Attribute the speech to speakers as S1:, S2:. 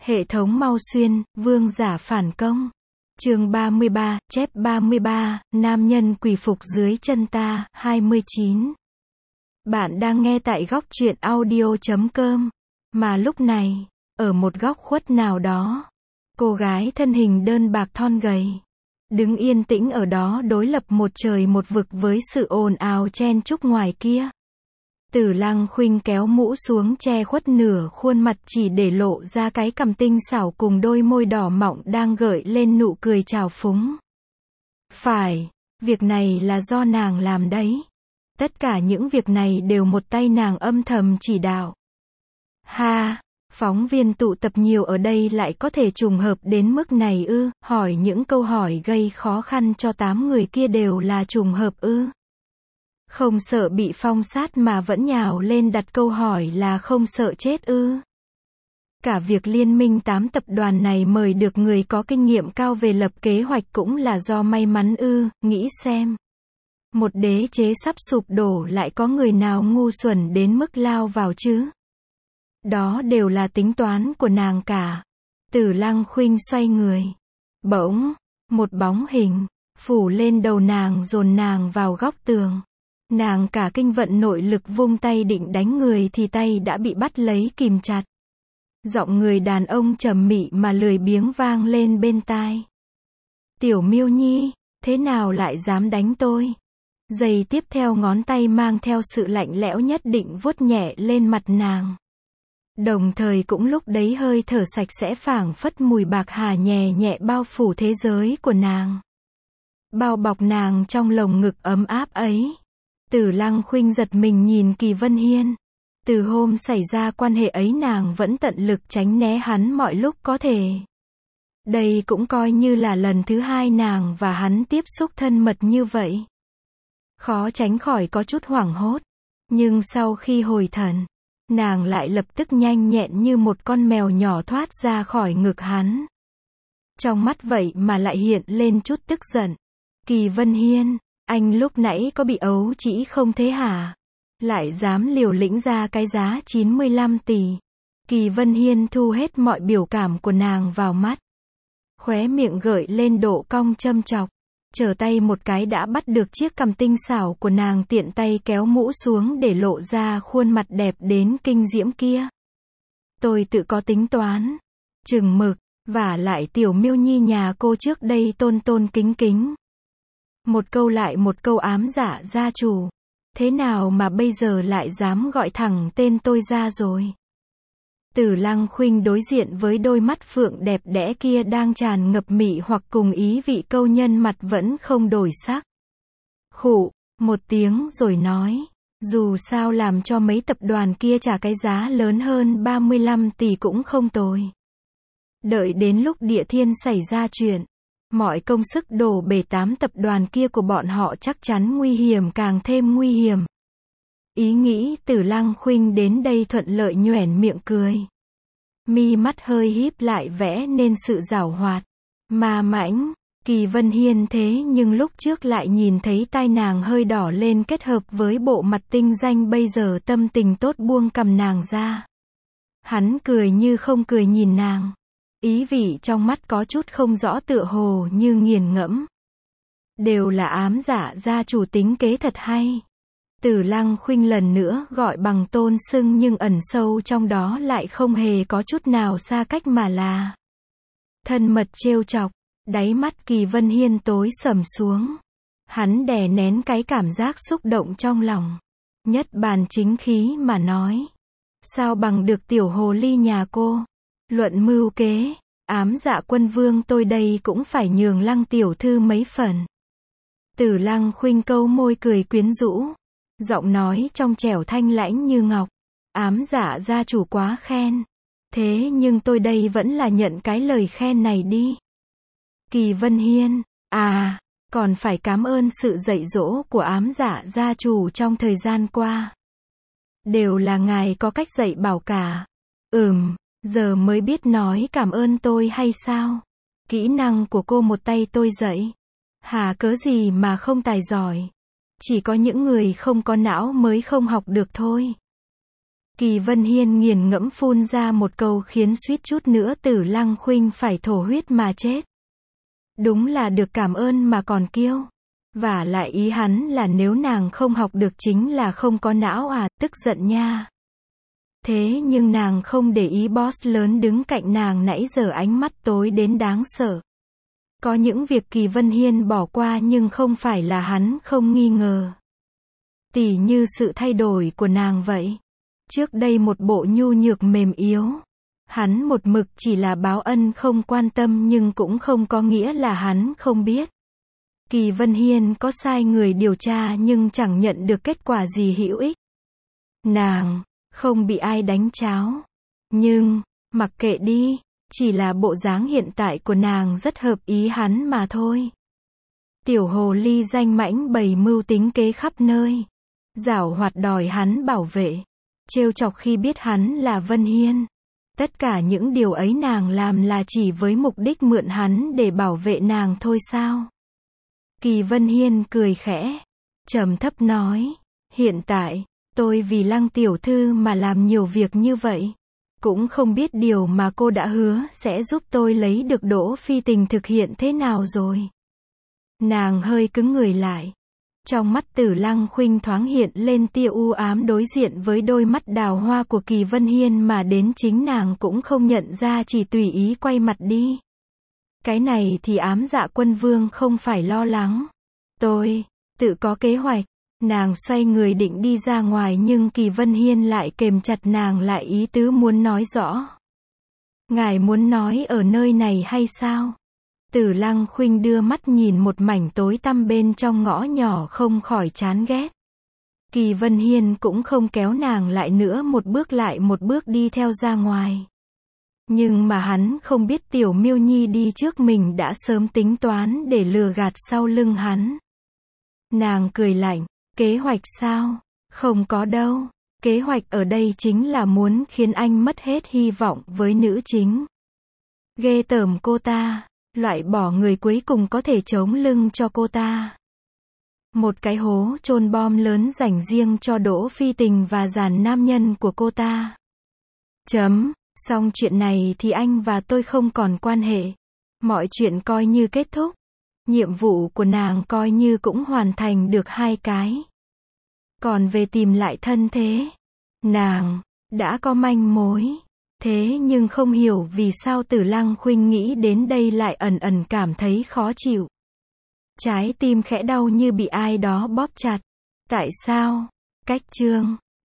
S1: Hệ thống Mau Xuyên, vương giả phản công. Chương 33, chép 33, nam nhân quỳ phục dưới chân ta, 29. Bạn đang nghe tại góc truyện audio.com. Mà lúc này, ở một góc khuất nào đó, cô gái thân hình đơn bạc thon gầy, đứng yên tĩnh ở đó đối lập một trời một vực với sự ồn ào chen chúc ngoài kia. Tử Lăng Khuynh kéo mũ xuống che khuất nửa khuôn mặt chỉ để lộ ra cái cằm tinh xảo cùng đôi môi đỏ mọng đang gợi lên nụ cười trào phúng. Phải, việc này là do nàng làm đấy. Tất cả những việc này đều một tay nàng âm thầm chỉ đạo. Ha, phóng viên tụ tập nhiều ở đây lại có thể trùng hợp đến mức này ư? Hỏi những câu hỏi gây khó khăn cho 8 người kia đều là trùng hợp ư? Không sợ bị phong sát mà vẫn nhào lên đặt câu hỏi là không sợ chết ư? Cả việc liên minh 8 tập đoàn này mời được người có kinh nghiệm cao về lập kế hoạch cũng là do may mắn ư? Nghĩ xem. Một đế chế sắp sụp đổ lại có người nào ngu xuẩn đến mức lao vào chứ? Đó đều là tính toán của nàng cả. Tử Lăng Khuynh xoay người. Bỗng, một bóng hình phủ lên đầu nàng dồn nàng vào góc tường. Nàng cả kinh vận nội lực vung tay định đánh người thì tay đã bị bắt lấy kìm chặt. Giọng người đàn ông trầm mị mà lười biếng vang lên bên tai. Tiểu Miêu Nhi, thế nào lại dám đánh tôi? Giây tiếp theo ngón tay mang theo sự lạnh lẽo nhất định vuốt nhẹ lên mặt nàng. Đồng thời cũng lúc đấy hơi thở sạch sẽ phảng phất mùi bạc hà nhẹ nhẹ bao phủ thế giới của nàng. Bao bọc nàng trong lồng ngực ấm áp ấy. Tử Lăng Khuynh giật mình nhìn Kỳ Vân Hiên. Từ hôm xảy ra quan hệ ấy nàng vẫn tận lực tránh né hắn mọi lúc có thể. Đây cũng coi như là lần thứ 2 nàng và hắn tiếp xúc thân mật như vậy. Khó tránh khỏi có chút hoảng hốt. Nhưng sau khi hồi thần, nàng lại lập tức nhanh nhẹn như một con mèo nhỏ thoát ra khỏi ngực hắn. Trong mắt vậy mà lại hiện lên chút tức giận. Kỳ Vân Hiên, anh lúc nãy có bị ấu trĩ không thế hả? Lại dám liều lĩnh ra cái giá 95 tỷ. Kỳ Vân Hiên thu hết mọi biểu cảm của nàng vào mắt. Khóe miệng gợi lên độ cong châm chọc. Trở tay một cái đã bắt được chiếc cằm tinh xảo của nàng tiện tay kéo mũ xuống để lộ ra khuôn mặt đẹp đến kinh diễm kia. Tôi tự có tính toán. Chừng mực, vả lại Tiểu Miêu Nhi nhà cô trước đây tôn tôn kính kính. Một câu lại một câu ám dạ gia chủ. Thế nào mà bây giờ lại dám gọi thẳng tên tôi ra rồi? Tử Lăng Khuynh đối diện với đôi mắt phượng đẹp đẽ kia đang tràn ngập mị hoặc cùng ý vị câu nhân mặt vẫn không đổi sắc. Khụ, một tiếng rồi nói. Dù sao làm cho mấy tập đoàn kia trả cái giá lớn hơn 35 tỷ cũng không tồi. Đợi đến lúc Địa Thiên xảy ra chuyện, mọi công sức đổ bể 8 tập đoàn kia của bọn họ chắc chắn nguy hiểm càng thêm nguy hiểm. Ý nghĩ Tử Lăng Khuynh đến đây thuận lợi nhoẻn miệng cười. Mi mắt hơi híp lại vẽ nên sự giảo hoạt, ma mãnh. Kỳ Vân Hiên thế nhưng lúc trước lại nhìn thấy tai nàng hơi đỏ lên kết hợp với bộ mặt tinh danh bây giờ tâm tình tốt buông cầm nàng ra. Hắn cười như không cười nhìn nàng. Ý vị trong mắt có chút không rõ tựa hồ như nghiền ngẫm. Đều là ám dạ gia chủ tính kế thật hay. Tử Lăng Khuynh lần nữa gọi bằng tôn xưng nhưng ẩn sâu trong đó lại không hề có chút nào xa cách mà là thân mật trêu chọc. Đáy mắt Kỳ Vân Hiên tối sầm xuống. Hắn đè nén cái cảm giác xúc động trong lòng. Nhất bàn chính khí mà nói. Sao bằng được tiểu hồ ly nhà cô? Luận mưu kế, ám dạ quân vương tôi đây cũng phải nhường Lăng tiểu thư mấy phần. Tử Lăng Khuynh câu môi cười quyến rũ. Giọng nói trong trẻo thanh lãnh như ngọc. Ám dạ gia chủ quá khen. Thế nhưng tôi đây vẫn là nhận cái lời khen này đi. Kỳ Vân Hiên, còn phải cảm ơn sự dạy dỗ của ám dạ gia chủ trong thời gian qua. Đều là ngài có cách dạy bảo cả. Giờ mới biết nói cảm ơn tôi hay sao? Kỹ năng của cô một tay tôi dạy. Hà cớ gì mà không tài giỏi. Chỉ có những người không có não mới không học được thôi. Kỳ Vân Hiên nghiền ngẫm phun ra một câu khiến suýt chút nữa Tử Lăng Khuynh phải thổ huyết mà chết. Đúng là được cảm ơn mà còn kiêu. Vả lại ý hắn là nếu nàng không học được chính là không có não à, tức giận nha. Thế nhưng nàng không để ý boss lớn đứng cạnh nàng nãy giờ ánh mắt tối đến đáng sợ. Có những việc Kỳ Vân Hiên bỏ qua nhưng không phải là hắn không nghi ngờ. Tỉ như sự thay đổi của nàng vậy. Trước đây một bộ nhu nhược mềm yếu. Hắn một mực chỉ là báo ân không quan tâm nhưng cũng không có nghĩa là hắn không biết. Kỳ Vân Hiên có sai người điều tra nhưng chẳng nhận được kết quả gì hữu ích. Nàng không bị ai đánh cháo. Nhưng, mặc kệ đi, chỉ là bộ dáng hiện tại của nàng rất hợp ý hắn mà thôi. Tiểu hồ ly danh mãnh bày mưu tính kế khắp nơi. Giảo hoạt đòi hắn bảo vệ. Trêu chọc khi biết hắn là Vân Hiên. Tất cả những điều ấy nàng làm là chỉ với mục đích mượn hắn để bảo vệ nàng thôi sao? Kỳ Vân Hiên cười khẽ, trầm thấp nói, hiện tại, tôi vì Lăng tiểu thư mà làm nhiều việc như vậy. Cũng không biết điều mà cô đã hứa sẽ giúp tôi lấy được Đỗ Phi Tình thực hiện thế nào rồi. Nàng hơi cứng người lại. Trong mắt Tử Lăng Khuynh thoáng hiện lên tia u ám đối diện với đôi mắt đào hoa của Kỳ Vân Hiên mà đến chính nàng cũng không nhận ra chỉ tùy ý quay mặt đi. Cái này thì Ám Dạ Quân Vương không phải lo lắng. Tôi tự có kế hoạch. Nàng xoay người định đi ra ngoài nhưng Kỳ Vân Hiên lại kềm chặt nàng lại ý tứ muốn nói rõ. Ngài muốn nói ở nơi này hay sao? Tử Lăng Khuynh đưa mắt nhìn một mảnh tối tăm bên trong ngõ nhỏ không khỏi chán ghét. Kỳ Vân Hiên cũng không kéo nàng lại nữa lại một bước đi theo ra ngoài. Nhưng mà hắn không biết Tiểu Miêu Nhi đi trước mình đã sớm tính toán để lừa gạt sau lưng hắn. Nàng cười lạnh, kế hoạch sao? Không có đâu. Kế hoạch ở đây chính là muốn khiến anh mất hết hy vọng với nữ chính. Ghê tởm cô ta. Loại bỏ người cuối cùng có thể chống lưng cho cô ta. Một cái hố chôn bom lớn dành riêng cho Đỗ Phi Tình và dàn nam nhân của cô ta. Xong chuyện này thì anh và tôi không còn quan hệ. Mọi chuyện coi như kết thúc. Nhiệm vụ của nàng coi như cũng hoàn thành được 2 cái. Còn về tìm lại thân thế, nàng đã có manh mối. Thế nhưng không hiểu vì sao Tử Lăng Khuynh nghĩ đến đây lại ẩn ẩn cảm thấy khó chịu. Trái tim khẽ đau như bị ai đó bóp chặt. Tại sao? Cách chương